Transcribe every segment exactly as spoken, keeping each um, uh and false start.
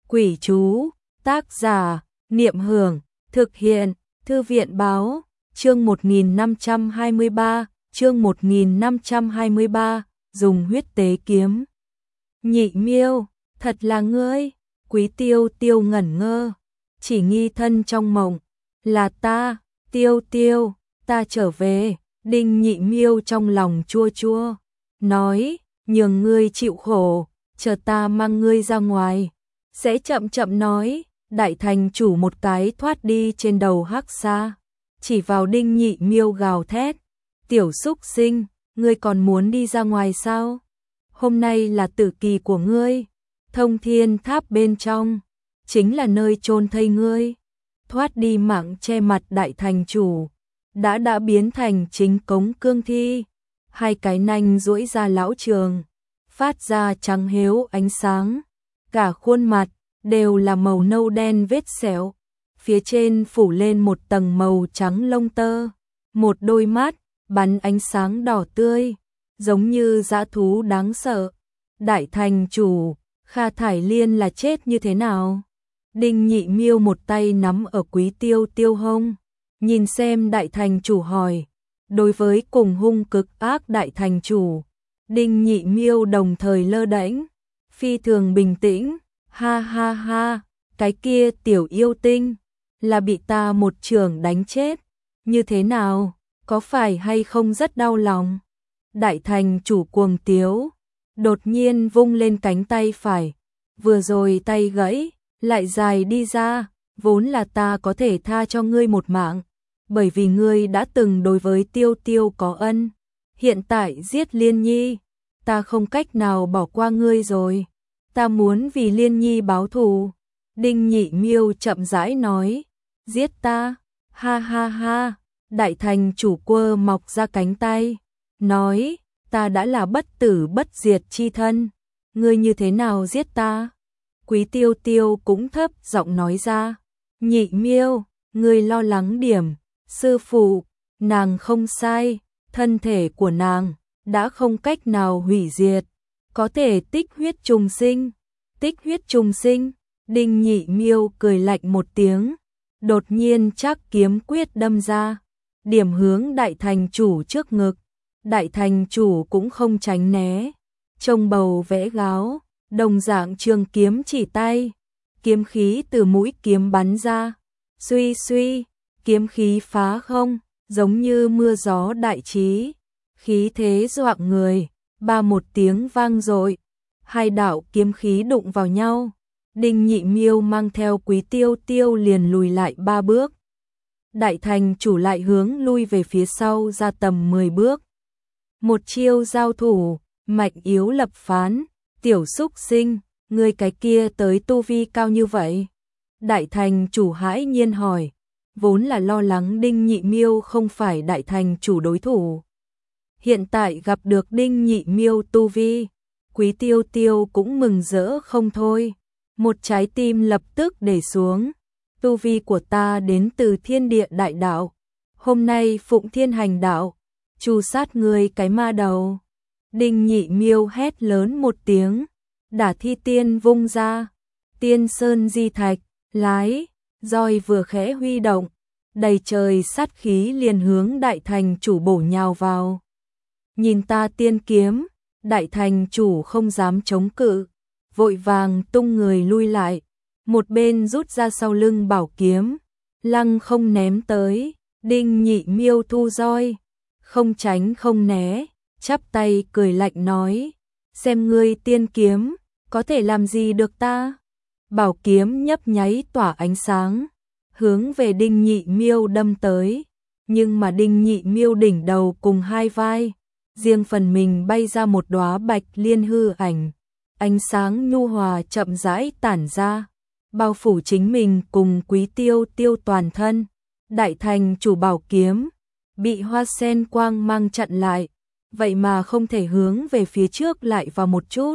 Quỷ chú, tác giả, Niệm Hưởng, thực hiện, Thư viện báo, chương một nghìn năm trăm hai mươi ba, chương một nghìn năm trăm hai mươi ba, dùng huyết tế kiếm. Nhị Miêu, thật là ngươi, Quý Tiêu Tiêu ngẩn ngơ, chỉ nghi thân trong mộng, là ta, Tiêu Tiêu, ta trở về, Đinh Nhị Miêu trong lòng chua chua, nói, nhường ngươi chịu khổ, chờ ta mang ngươi ra ngoài. Sẽ chậm chậm nói, đại thành chủ một cái thoát đi trên đầu hắc xa, chỉ vào Đinh Nhị Miêu gào thét, tiểu súc sinh, ngươi còn muốn đi ra ngoài sao? Hôm nay là tử kỳ của ngươi, thông thiên tháp bên trong, chính là nơi chôn thây ngươi. Thoát đi mạng che mặt đại thành chủ, đã đã biến thành chính cống cương thi, hai cái nanh duỗi ra lão trường, phát ra trắng hếu ánh sáng, cả khuôn mặt đều là màu nâu đen vết sẹo, phía trên phủ lên một tầng màu trắng lông tơ, một đôi mắt bắn ánh sáng đỏ tươi, giống như dã thú đáng sợ. Đại thành chủ, Kha Thải Liên là chết như thế nào? Đinh Nhị Miêu một tay nắm ở Quý Tiêu Tiêu hông, nhìn xem đại thành chủ hỏi. Đối với cùng hung cực ác đại thành chủ, Đinh Nhị Miêu đồng thời lơ đễnh, phi thường bình tĩnh, ha ha ha, cái kia tiểu yêu tinh, là bị ta một chưởng đánh chết, như thế nào, có phải hay không rất đau lòng? Đại thành chủ cuồng tiếu, đột nhiên vung lên cánh tay phải, vừa rồi tay gãy, lại dài đi ra, vốn là ta có thể tha cho ngươi một mạng, bởi vì ngươi đã từng đối với Tiêu Tiêu có ân, hiện tại giết Liên Nhi, ta không cách nào bỏ qua ngươi rồi, ta muốn vì Liên Nhi báo thù. Đinh Nhị Miêu chậm rãi nói, giết ta, ha ha ha, đại thành chủ quơ mọc ra cánh tay, nói, ta đã là bất tử bất diệt chi thân, ngươi như thế nào giết ta? Quý Tiêu Tiêu cũng thấp giọng nói ra, Nhị Miêu, ngươi lo lắng điểm, sư phụ, nàng không sai, thân thể của nàng đã không cách nào hủy diệt, có thể tích huyết trùng sinh, tích huyết trùng sinh. Đinh Nhị Miêu cười lạnh một tiếng, đột nhiên chắc kiếm quyết đâm ra, điểm hướng đại thành chủ trước ngực, đại thành chủ cũng không tránh né, trông bầu vẽ gáo, đồng dạng trường kiếm chỉ tay, kiếm khí từ mũi kiếm bắn ra, suy suy, kiếm khí phá không, giống như mưa gió đại trí, khí thế doạng người, ba một tiếng vang dội, hai đạo kiếm khí đụng vào nhau. Đinh Nhị Miêu mang theo Quý Tiêu Tiêu liền lùi lại ba bước. Đại thành chủ lại hướng lui về phía sau ra tầm mười bước. Một chiêu giao thủ, mạnh yếu lập phán, tiểu súc sinh, ngươi cái kia tới tu vi cao như vậy? Đại thành chủ hãi nhiên hỏi, vốn là lo lắng Đinh Nhị Miêu không phải đại thành chủ đối thủ. Hiện tại gặp được Đinh Nhị Miêu tu vi, Quý Tiêu Tiêu cũng mừng rỡ không thôi. Một trái tim lập tức để xuống, tu vi của ta đến từ thiên địa đại đạo, hôm nay phụng thiên hành đạo, tru sát người cái ma đầu. Đinh Nhị Miêu hét lớn một tiếng, đả thi tiên vung ra, tiên sơn di thạch, lái, roi vừa khẽ huy động, đầy trời sát khí liền hướng đại thành chủ bổ nhào vào. Nhìn ta tiên kiếm, đại thành chủ không dám chống cự, vội vàng tung người lui lại, một bên rút ra sau lưng bảo kiếm, lăng không ném tới. Đinh Nhị Miêu thu roi, không tránh không né, chắp tay cười lạnh nói, xem ngươi tiên kiếm, có thể làm gì được ta? Bảo kiếm nhấp nháy tỏa ánh sáng, hướng về Đinh Nhị Miêu đâm tới, nhưng mà Đinh Nhị Miêu đỉnh đầu cùng hai vai, riêng phần mình bay ra một đóa bạch liên hư ảnh. Ánh sáng nhu hòa chậm rãi tản ra, bao phủ chính mình cùng Quý Tiêu Tiêu toàn thân. Đại thành chủ bảo kiếm, bị hoa sen quang mang chặn lại, vậy mà không thể hướng về phía trước lại vào một chút.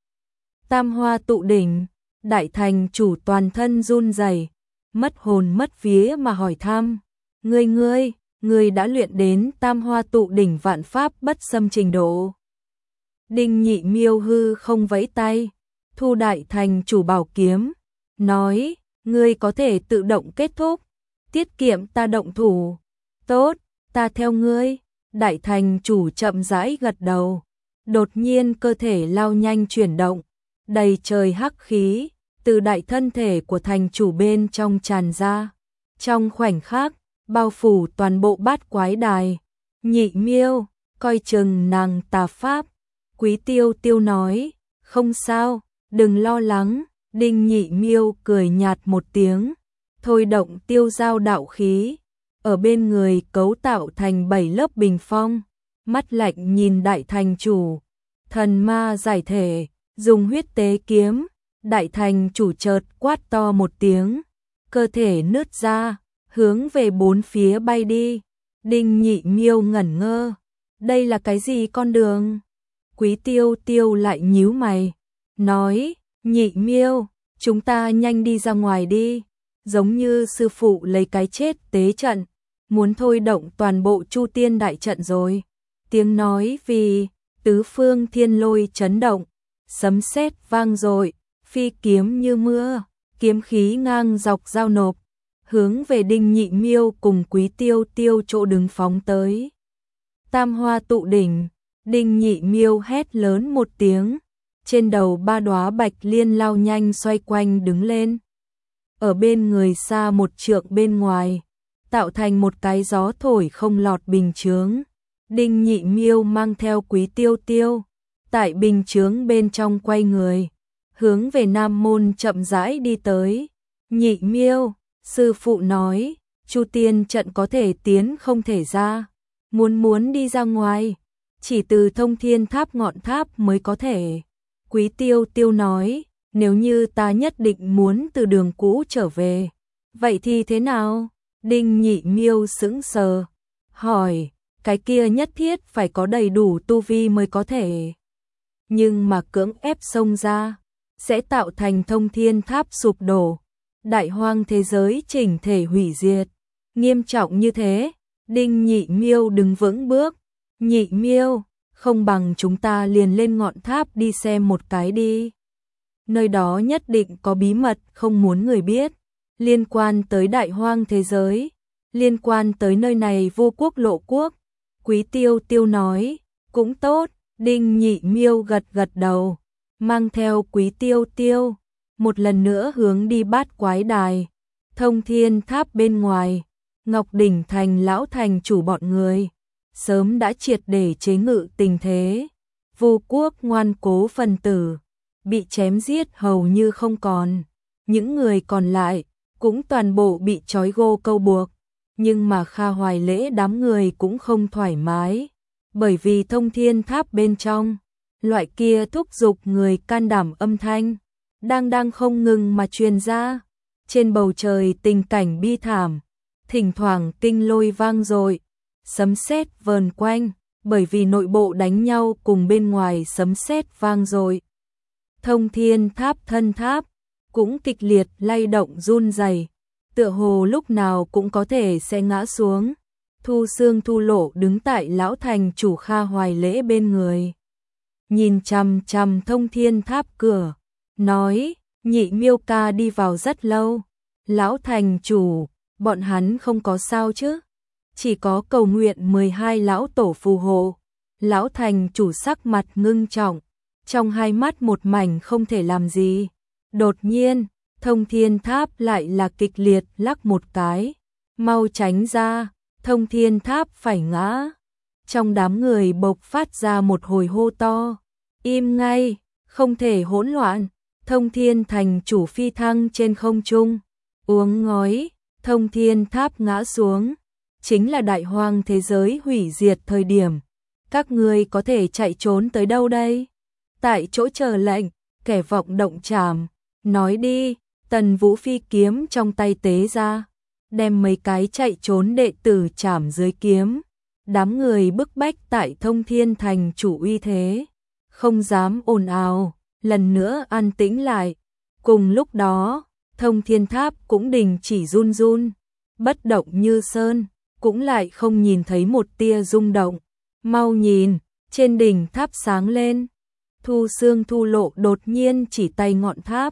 Tam hoa tụ đỉnh, đại thành chủ toàn thân run rẩy, mất hồn mất vía mà hỏi thăm, ngươi ngươi, ngươi đã luyện đến tam hoa tụ đỉnh vạn pháp bất xâm trình độ. Đinh Nhị Miêu hư không vẫy tay, thu đại thành chủ bảo kiếm, nói, ngươi có thể tự động kết thúc, tiết kiệm ta động thủ. Tốt, ta theo ngươi. Đại thành chủ chậm rãi gật đầu. Đột nhiên cơ thể lao nhanh chuyển động, đầy trời hắc khí từ đại thân thể của thành chủ bên trong tràn ra. Trong khoảnh khắc, bao phủ toàn bộ bát quái đài. Nhị Miêu, coi chừng nàng tà pháp. Quý Tiêu Tiêu nói, không sao, đừng lo lắng. Đinh Nhị Miêu cười nhạt một tiếng, thôi động tiêu giao đạo khí, ở bên người cấu tạo thành bảy lớp bình phong, mắt lạnh nhìn đại thành chủ. Thần ma giải thể, dùng huyết tế kiếm, đại thành chủ chợt quát to một tiếng, cơ thể nứt ra, hướng về bốn phía bay đi. Đinh Nhị Miêu ngẩn ngơ, đây là cái gì con đường? Quý Tiêu Tiêu lại nhíu mày, nói, Nhị Miêu, chúng ta nhanh đi ra ngoài đi, giống như sư phụ lấy cái chết tế trận, muốn thôi động toàn bộ Chu Tiên đại trận rồi. Tiếng nói vì tứ phương thiên lôi chấn động, sấm sét vang dội, phi kiếm như mưa, kiếm khí ngang dọc giao nộp, hướng về Đinh Nhị Miêu cùng Quý Tiêu Tiêu chỗ đứng phóng tới. Tam hoa tụ đỉnh, Đinh Nhị Miêu hét lớn một tiếng, trên đầu ba đóa bạch liên lao nhanh xoay quanh đứng lên. Ở bên người xa một trượng bên ngoài, tạo thành một cái gió thổi không lọt bình chướng. Đinh Nhị Miêu mang theo Quý Tiêu Tiêu, tại bình chướng bên trong quay người, hướng về Nam Môn chậm rãi đi tới. Nhị Miêu, sư phụ nói, Chu Tiên trận có thể tiến không thể ra, muốn muốn đi ra ngoài, chỉ từ Thông Thiên Tháp ngọn tháp mới có thể. Quý Tiêu Tiêu nói, nếu như ta nhất định muốn từ đường cũ trở về, vậy thì thế nào? Đinh Nhị Miêu sững sờ, hỏi, cái kia nhất thiết phải có đầy đủ tu vi mới có thể. Nhưng mà cưỡng ép xông ra, sẽ tạo thành Thông Thiên Tháp sụp đổ, đại hoang thế giới chỉnh thể hủy diệt. Nghiêm trọng như thế, Đinh Nhị Miêu đứng vững bước. Nhị Miêu, không bằng chúng ta liền lên ngọn tháp đi xem một cái đi. Nơi đó nhất định có bí mật không muốn người biết, liên quan tới đại hoang thế giới, liên quan tới nơi này vô quốc lộ quốc. Quý Tiêu Tiêu nói, cũng tốt. Đinh Nhị Miêu gật gật đầu, mang theo Quý Tiêu Tiêu, một lần nữa hướng đi bát quái đài. Thông Thiên Tháp bên ngoài, Ngọc Đỉnh Thành lão thành chủ bọn người sớm đã triệt để chế ngự tình thế. Vô quốc ngoan cố phần tử bị chém giết hầu như không còn, những người còn lại cũng toàn bộ bị trói gô câu buộc. Nhưng mà Kha Hoài Lễ đám người cũng không thoải mái, bởi vì Thông Thiên Tháp bên trong, loại kia thúc giục người can đảm âm thanh, đang đang không ngừng mà truyền ra. Trên bầu trời tình cảnh bi thảm, thỉnh thoảng kinh lôi vang dội, sấm sét vờn quanh, bởi vì nội bộ đánh nhau cùng bên ngoài sấm sét vang dội. Thông Thiên Tháp thân tháp cũng kịch liệt lay động run rẩy, tựa hồ lúc nào cũng có thể sẽ ngã xuống. Thu Xương Thu Lộ đứng tại lão thành chủ Kha Hoài Lễ bên người, nhìn chằm chằm Thông Thiên Tháp cửa, nói, Nhị Miêu ca đi vào rất lâu. Lão thành chủ, bọn hắn không có sao chứ? Chỉ có cầu nguyện mười hai lão tổ phù hộ. Lão thành chủ sắc mặt ngưng trọng, trong hai mắt một mảnh không thể làm gì. Đột nhiên, Thông Thiên Tháp lại là kịch liệt lắc một cái, mau tránh ra, Thông Thiên Tháp phải ngã. Trong đám người bộc phát ra một hồi hô to, im ngay, không thể hỗn loạn. Thông Thiên thành chủ phi thăng trên không trung, uống ngói, Thông Thiên Tháp ngã xuống, chính là đại hoang thế giới hủy diệt thời điểm. Các ngươi có thể chạy trốn tới đâu đây? Tại chỗ chờ lệnh, kẻ vọng động chảm, nói đi. Tần Vũ phi kiếm trong tay tế ra, đem mấy cái chạy trốn đệ tử chảm dưới kiếm. Đám người bức bách tại Thông Thiên thành chủ uy thế, không dám ồn ào, lần nữa an tĩnh lại. Cùng lúc đó, Thông Thiên Tháp cũng đình chỉ run run, bất động như sơn, cũng lại không nhìn thấy một tia rung động. Mau nhìn, trên đỉnh tháp sáng lên. Thu Xương Thu Lộ đột nhiên chỉ tay ngọn tháp,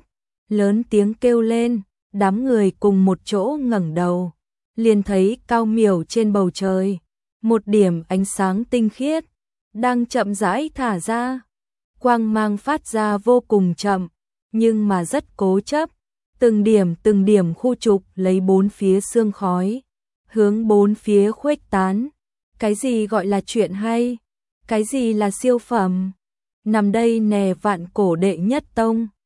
lớn tiếng kêu lên, đám người cùng một chỗ ngẩng đầu, liền thấy cao miểu trên bầu trời, một điểm ánh sáng tinh khiết, đang chậm rãi thả ra, quang mang phát ra vô cùng chậm, nhưng mà rất cố chấp, từng điểm từng điểm khu trục lấy bốn phía sương khói, hướng bốn phía khuếch tán. Cái gì gọi là chuyện hay? Cái gì là siêu phẩm? Nằm đây nè vạn cổ đệ nhất tông.